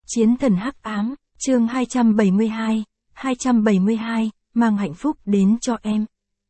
Chiến thần hắc ám, chương 272, mang hạnh phúc đến cho em.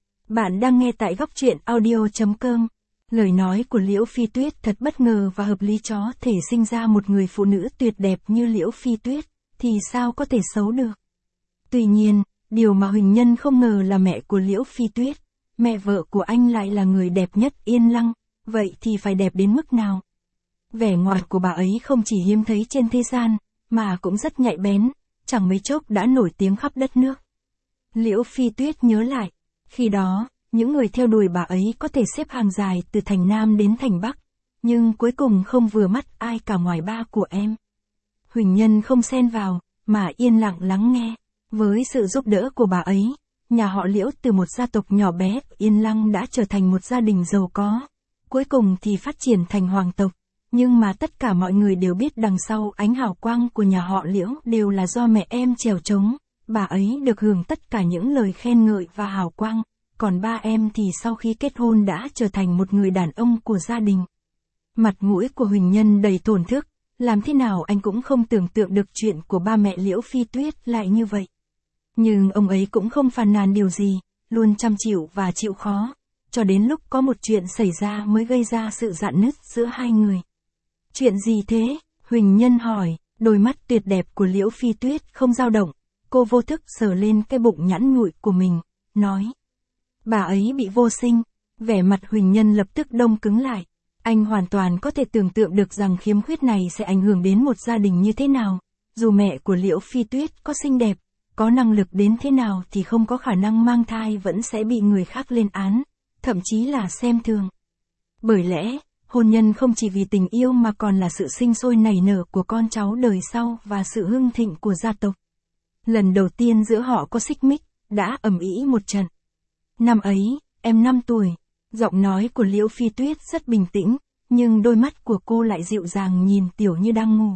Bạn đang nghe tại góc truyện audio.com. Lời nói của Liễu Phi Tuyết thật bất ngờ và hợp lý, chó thể sinh ra một người phụ nữ tuyệt đẹp như Liễu Phi Tuyết, thì sao có thể xấu được. Tuy nhiên, điều mà Huỳnh Nhân không ngờ là mẹ của Liễu Phi Tuyết, mẹ vợ của anh lại là người đẹp nhất Yên Lăng, vậy thì phải đẹp đến mức nào? Vẻ ngoài của bà ấy không chỉ hiếm thấy trên thế gian, mà cũng rất nhạy bén, chẳng mấy chốc đã nổi tiếng khắp đất nước. Liễu Phi Tuyết nhớ lại, khi đó, những người theo đuổi bà ấy có thể xếp hàng dài từ thành Nam đến thành Bắc, nhưng cuối cùng không vừa mắt ai cả ngoài ba của em. Huỳnh Nhân không xen vào, mà yên lặng lắng nghe. Với sự giúp đỡ của bà ấy, nhà họ Liễu từ một gia tộc nhỏ bé Yên Lăng đã trở thành một gia đình giàu có, cuối cùng thì phát triển thành hoàng tộc. Nhưng mà tất cả mọi người đều biết đằng sau ánh hào quang của nhà họ Liễu đều là do mẹ em trèo trống, bà ấy được hưởng tất cả những lời khen ngợi và hào quang, còn ba em thì sau khi kết hôn đã trở thành một người đàn ông của gia đình. Mặt mũi của Huỳnh Nhân đầy thổn thức, làm thế nào anh cũng không tưởng tượng được chuyện của ba mẹ Liễu Phi Tuyết lại như vậy. Nhưng ông ấy cũng không phàn nàn điều gì, luôn chăm chịu và chịu khó, cho đến lúc có một chuyện xảy ra mới gây ra sự rạn nứt giữa hai người. Chuyện gì thế? Huỳnh Nhân hỏi, đôi mắt tuyệt đẹp của Liễu Phi Tuyết không dao động, cô vô thức sờ lên cái bụng nhẵn nhụi của mình, nói. Bà ấy bị vô sinh, vẻ mặt Huỳnh Nhân lập tức đông cứng lại. Anh hoàn toàn có thể tưởng tượng được rằng khiếm khuyết này sẽ ảnh hưởng đến một gia đình như thế nào. Dù mẹ của Liễu Phi Tuyết có xinh đẹp, có năng lực đến thế nào thì không có khả năng mang thai vẫn sẽ bị người khác lên án, thậm chí là xem thường. Bởi lẽ, hôn nhân không chỉ vì tình yêu mà còn là sự sinh sôi nảy nở của con cháu đời sau và sự hưng thịnh của gia tộc. Lần đầu tiên giữa họ có xích mích, đã ầm ĩ một trận. Năm ấy, em 5 tuổi, giọng nói của Liễu Phi Tuyết rất bình tĩnh, nhưng đôi mắt của cô lại dịu dàng nhìn Tiểu Như đang ngủ.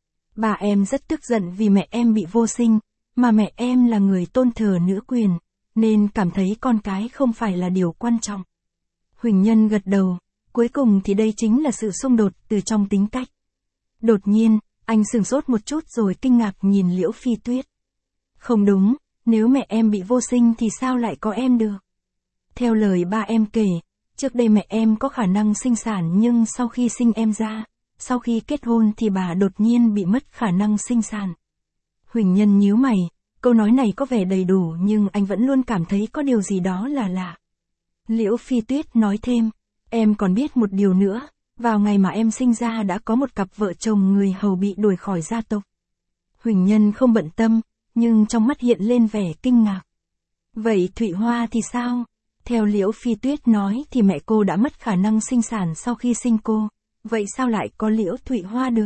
Bà em rất tức giận vì mẹ em bị vô sinh, mà mẹ em là người tôn thờ nữ quyền, nên cảm thấy con cái không phải là điều quan trọng. Huỳnh Nhân gật đầu. Cuối cùng thì đây chính là sự xung đột từ trong tính cách. Đột nhiên, anh sửng sốt một chút rồi kinh ngạc nhìn Liễu Phi Tuyết. Không đúng, nếu mẹ em bị vô sinh thì sao lại có em được? Theo lời ba em kể, trước đây mẹ em có khả năng sinh sản nhưng sau khi sinh em ra, sau khi kết hôn thì bà đột nhiên bị mất khả năng sinh sản. Huỳnh Nhân nhíu mày, câu nói này có vẻ đầy đủ nhưng anh vẫn luôn cảm thấy có điều gì đó là lạ. Liễu Phi Tuyết nói thêm. Em còn biết một điều nữa, vào ngày mà em sinh ra đã có một cặp vợ chồng người hầu bị đuổi khỏi gia tộc. Huỳnh Nhân không bận tâm, nhưng trong mắt hiện lên vẻ kinh ngạc. Vậy Thụy Hoa thì sao? Theo Liễu Phi Tuyết nói thì mẹ cô đã mất khả năng sinh sản sau khi sinh cô, vậy sao lại có Liễu Thụy Hoa được?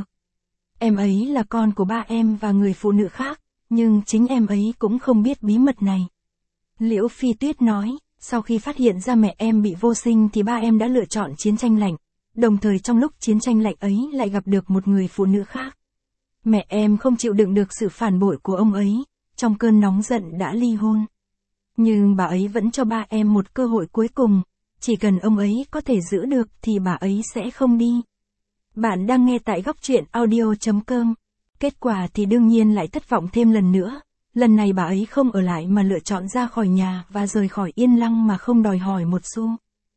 Em ấy là con của ba em và người phụ nữ khác, nhưng chính em ấy cũng không biết bí mật này. Liễu Phi Tuyết nói. Sau khi phát hiện ra mẹ em bị vô sinh thì ba em đã lựa chọn chiến tranh lạnh, đồng thời trong lúc chiến tranh lạnh ấy lại gặp được một người phụ nữ khác. Mẹ em không chịu đựng được sự phản bội của ông ấy, trong cơn nóng giận đã ly hôn. Nhưng bà ấy vẫn cho ba em một cơ hội cuối cùng, chỉ cần ông ấy có thể giữ được thì bà ấy sẽ không đi. Bạn đang nghe tại góc truyện audio.com. Kết quả thì đương nhiên lại thất vọng thêm lần nữa. Lần này bà ấy không ở lại mà lựa chọn ra khỏi nhà và rời khỏi Yên Lăng mà không đòi hỏi một xu.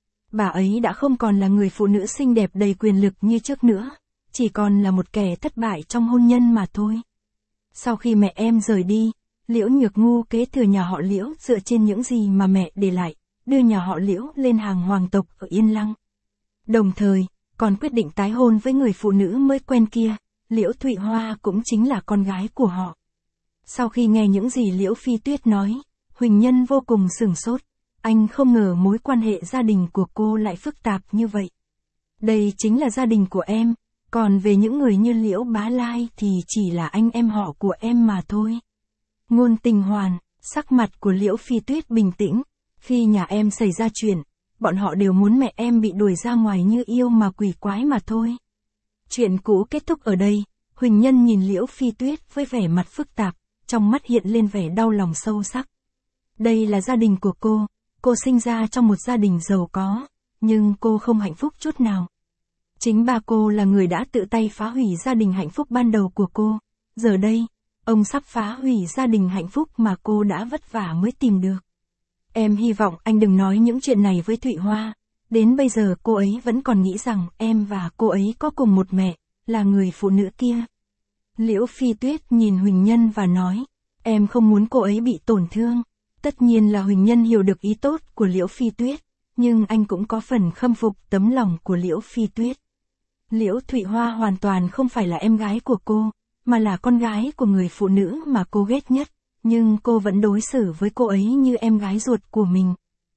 Bà ấy đã không còn là người phụ nữ xinh đẹp đầy quyền lực như trước nữa, chỉ còn là một kẻ thất bại trong hôn nhân mà thôi. Sau khi mẹ em rời đi, Liễu Nhược Ngu kế thừa nhà họ Liễu dựa trên những gì mà mẹ để lại, đưa nhà họ Liễu lên hàng hoàng tộc ở Yên Lăng. Đồng thời, còn quyết định tái hôn với người phụ nữ mới quen kia, Liễu Thụy Hoa cũng chính là con gái của họ. Sau khi nghe những gì Liễu Phi Tuyết nói, Huỳnh Nhân vô cùng sửng sốt. Anh không ngờ mối quan hệ gia đình của cô lại phức tạp như vậy. Đây chính là gia đình của em, còn về những người như Liễu Bá Lai thì chỉ là anh em họ của em mà thôi. Ngôn Tình Hoàn, sắc mặt của Liễu Phi Tuyết bình tĩnh. Khi nhà em xảy ra chuyện, bọn họ đều muốn mẹ em bị đuổi ra ngoài như yêu mà quỷ quái mà thôi. Chuyện cũ kết thúc ở đây, Huỳnh Nhân nhìn Liễu Phi Tuyết với vẻ mặt phức tạp. Trong mắt hiện lên vẻ đau lòng sâu sắc. Đây là gia đình của cô sinh ra trong một gia đình giàu có, nhưng cô không hạnh phúc chút nào. Chính ba cô là người đã tự tay phá hủy gia đình hạnh phúc ban đầu của cô, Giờ đây, ông sắp phá hủy gia đình hạnh phúc mà cô đã vất vả mới tìm được. Em hy vọng anh đừng nói những chuyện này với Thụy Hoa. Đến bây giờ cô ấy vẫn còn nghĩ rằng em và cô ấy có cùng một mẹ, là người phụ nữ kia. Liễu Phi Tuyết nhìn Huỳnh Nhân và nói, em không muốn cô ấy bị tổn thương. Tất nhiên là Huỳnh Nhân hiểu được ý tốt của Liễu Phi Tuyết, nhưng anh cũng có phần khâm phục tấm lòng của Liễu Phi Tuyết. Liễu Thụy Hoa hoàn toàn không phải là em gái của cô, mà là con gái của người phụ nữ mà cô ghét nhất, nhưng cô vẫn đối xử với cô ấy như em gái ruột của mình.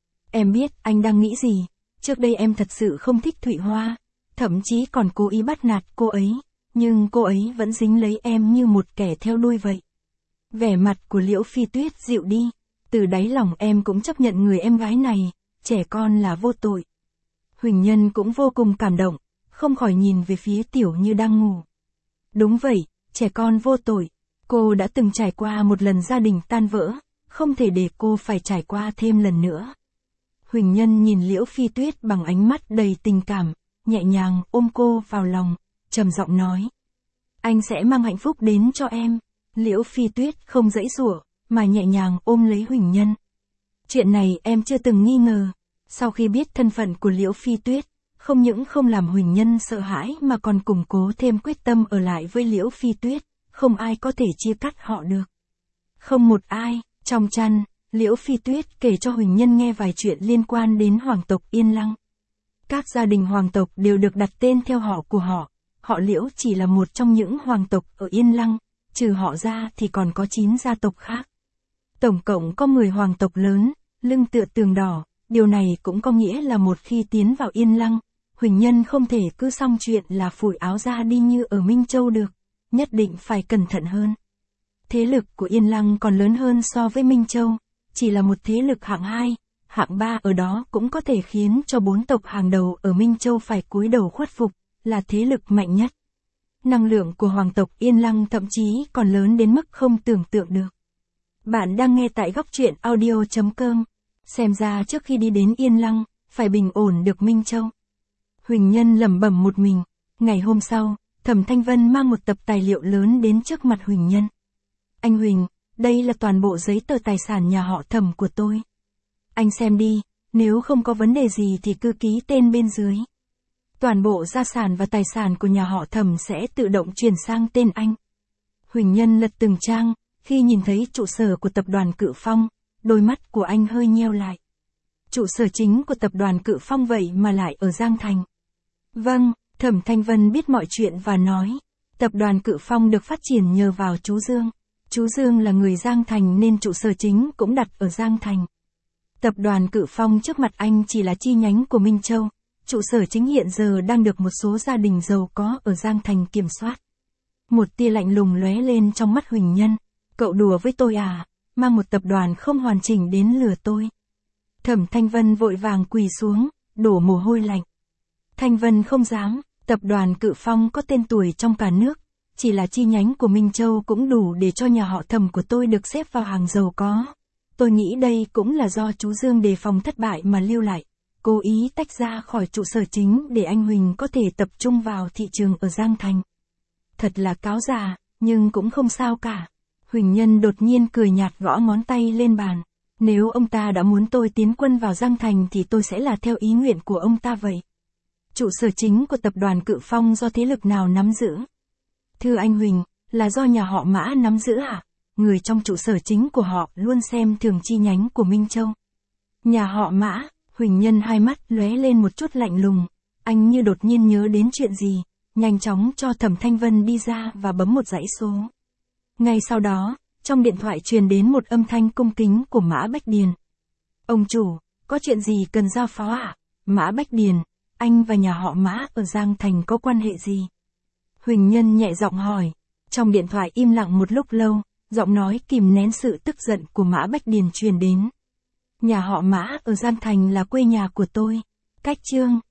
Em biết anh đang nghĩ gì, trước đây em thật sự không thích Thụy Hoa, thậm chí còn cố ý bắt nạt cô ấy, nhưng cô ấy vẫn dính lấy em như một kẻ theo đuôi vậy. Vẻ mặt của Liễu Phi Tuyết dịu đi, từ đáy lòng em cũng chấp nhận người em gái này, trẻ con là vô tội. Huỳnh Nhân cũng vô cùng cảm động, không khỏi nhìn về phía Tiểu Như đang ngủ. Đúng vậy, trẻ con vô tội, cô đã từng trải qua một lần gia đình tan vỡ, không thể để cô phải trải qua thêm lần nữa. Huỳnh Nhân nhìn Liễu Phi Tuyết bằng ánh mắt đầy tình cảm, nhẹ nhàng ôm cô vào lòng, trầm giọng nói. Anh sẽ mang hạnh phúc đến cho em. Liễu Phi Tuyết không giãy giụa, mà nhẹ nhàng ôm lấy Huỳnh Nhân. Chuyện này em chưa từng nghi ngờ. Sau khi biết thân phận của Liễu Phi Tuyết, không những không làm Huỳnh Nhân sợ hãi mà còn củng cố thêm quyết tâm ở lại với Liễu Phi Tuyết, không ai có thể chia cắt họ được. Không một ai. Trong chăn, Liễu Phi Tuyết kể cho Huỳnh Nhân nghe vài chuyện liên quan đến hoàng tộc Yên Lăng. Các gia đình hoàng tộc đều được đặt tên theo họ của họ. Họ Liễu chỉ là một trong những hoàng tộc ở Yên Lăng, trừ họ ra thì còn có 9 gia tộc khác. Tổng cộng có 10 hoàng tộc lớn, lưng tựa tường đỏ, điều này cũng có nghĩa là một khi tiến vào Yên Lăng, Huỳnh Nhân không thể cứ xong chuyện là phủi áo ra đi như ở Minh Châu được, nhất định phải cẩn thận hơn. Thế lực của Yên Lăng còn lớn hơn so với Minh Châu, chỉ là một thế lực hạng 2, hạng 3 ở đó cũng có thể khiến cho 4 tộc hàng đầu ở Minh Châu phải cúi đầu khuất phục, là thế lực mạnh nhất. Năng lượng của hoàng tộc Yên Lăng thậm chí còn lớn đến mức không tưởng tượng được. Bạn đang nghe tại góc truyện audio.com. Xem ra trước khi đi đến Yên Lăng, phải bình ổn được Minh Châu. Huỳnh Nhân lẩm bẩm một mình. Ngày hôm sau, Thẩm Thanh Vân mang một tập tài liệu lớn đến trước mặt Huỳnh Nhân. Anh Huỳnh, đây là toàn bộ giấy tờ tài sản nhà họ Thẩm của tôi. Anh xem đi, nếu không có vấn đề gì thì cứ ký tên bên dưới. Toàn bộ gia sản và tài sản của nhà họ Thẩm sẽ tự động chuyển sang tên anh. Huỳnh Nhân lật từng trang, khi nhìn thấy trụ sở của tập đoàn Cự Phong, đôi mắt của anh hơi nheo lại. Trụ sở chính của tập đoàn Cự Phong vậy mà lại ở Giang Thành. Vâng, Thẩm Thanh Vân biết mọi chuyện và nói, tập đoàn Cự Phong được phát triển nhờ vào chú Dương. Chú Dương là người Giang Thành nên trụ sở chính cũng đặt ở Giang Thành. Tập đoàn Cự Phong trước mặt anh chỉ là chi nhánh của Minh Châu. Trụ sở chính hiện giờ đang được một số gia đình giàu có ở Giang Thành kiểm soát. Một tia lạnh lùng lóe lên trong mắt Huỳnh Nhân. Cậu đùa với tôi à, mang một tập đoàn không hoàn chỉnh đến lừa tôi. Thẩm Thanh Vân vội vàng quỳ xuống, đổ mồ hôi lạnh. Thanh Vân không dám, tập đoàn Cự Phong có tên tuổi trong cả nước. Chỉ là chi nhánh của Minh Châu cũng đủ để cho nhà họ Thẩm của tôi được xếp vào hàng giàu có. Tôi nghĩ đây cũng là do chú Dương đề phòng thất bại mà lưu lại. Cố ý tách ra khỏi trụ sở chính để anh Huỳnh có thể tập trung vào thị trường ở Giang Thành. Thật là cáo già, nhưng cũng không sao cả. Huỳnh Nhân đột nhiên cười nhạt gõ ngón tay lên bàn. Nếu ông ta đã muốn tôi tiến quân vào Giang Thành thì tôi sẽ là theo ý nguyện của ông ta vậy. Trụ sở chính của tập đoàn Cự Phong do thế lực nào nắm giữ? Thưa anh Huỳnh, là do nhà họ Mã nắm giữ ạ? Người trong trụ sở chính của họ luôn xem thường chi nhánh của Minh Châu. Nhà họ Mã? Huỳnh Nhân hai mắt lóe lên một chút lạnh lùng. Anh như đột nhiên nhớ đến chuyện gì, nhanh chóng cho Thẩm Thanh Vân đi ra và bấm một dãy số. Ngay sau đó, trong điện thoại truyền đến một âm thanh cung kính của Mã Bách Điền. Ông chủ, có chuyện gì cần giao phó ạ? Mã Bách Điền, anh và nhà họ Mã ở Giang Thành có quan hệ gì? Huỳnh Nhân nhẹ giọng hỏi. Trong điện thoại im lặng một lúc lâu, giọng nói kìm nén sự tức giận của Mã Bách Điền truyền đến. Nhà họ Mã ở Giang Thành là quê nhà của tôi. Cách Trương,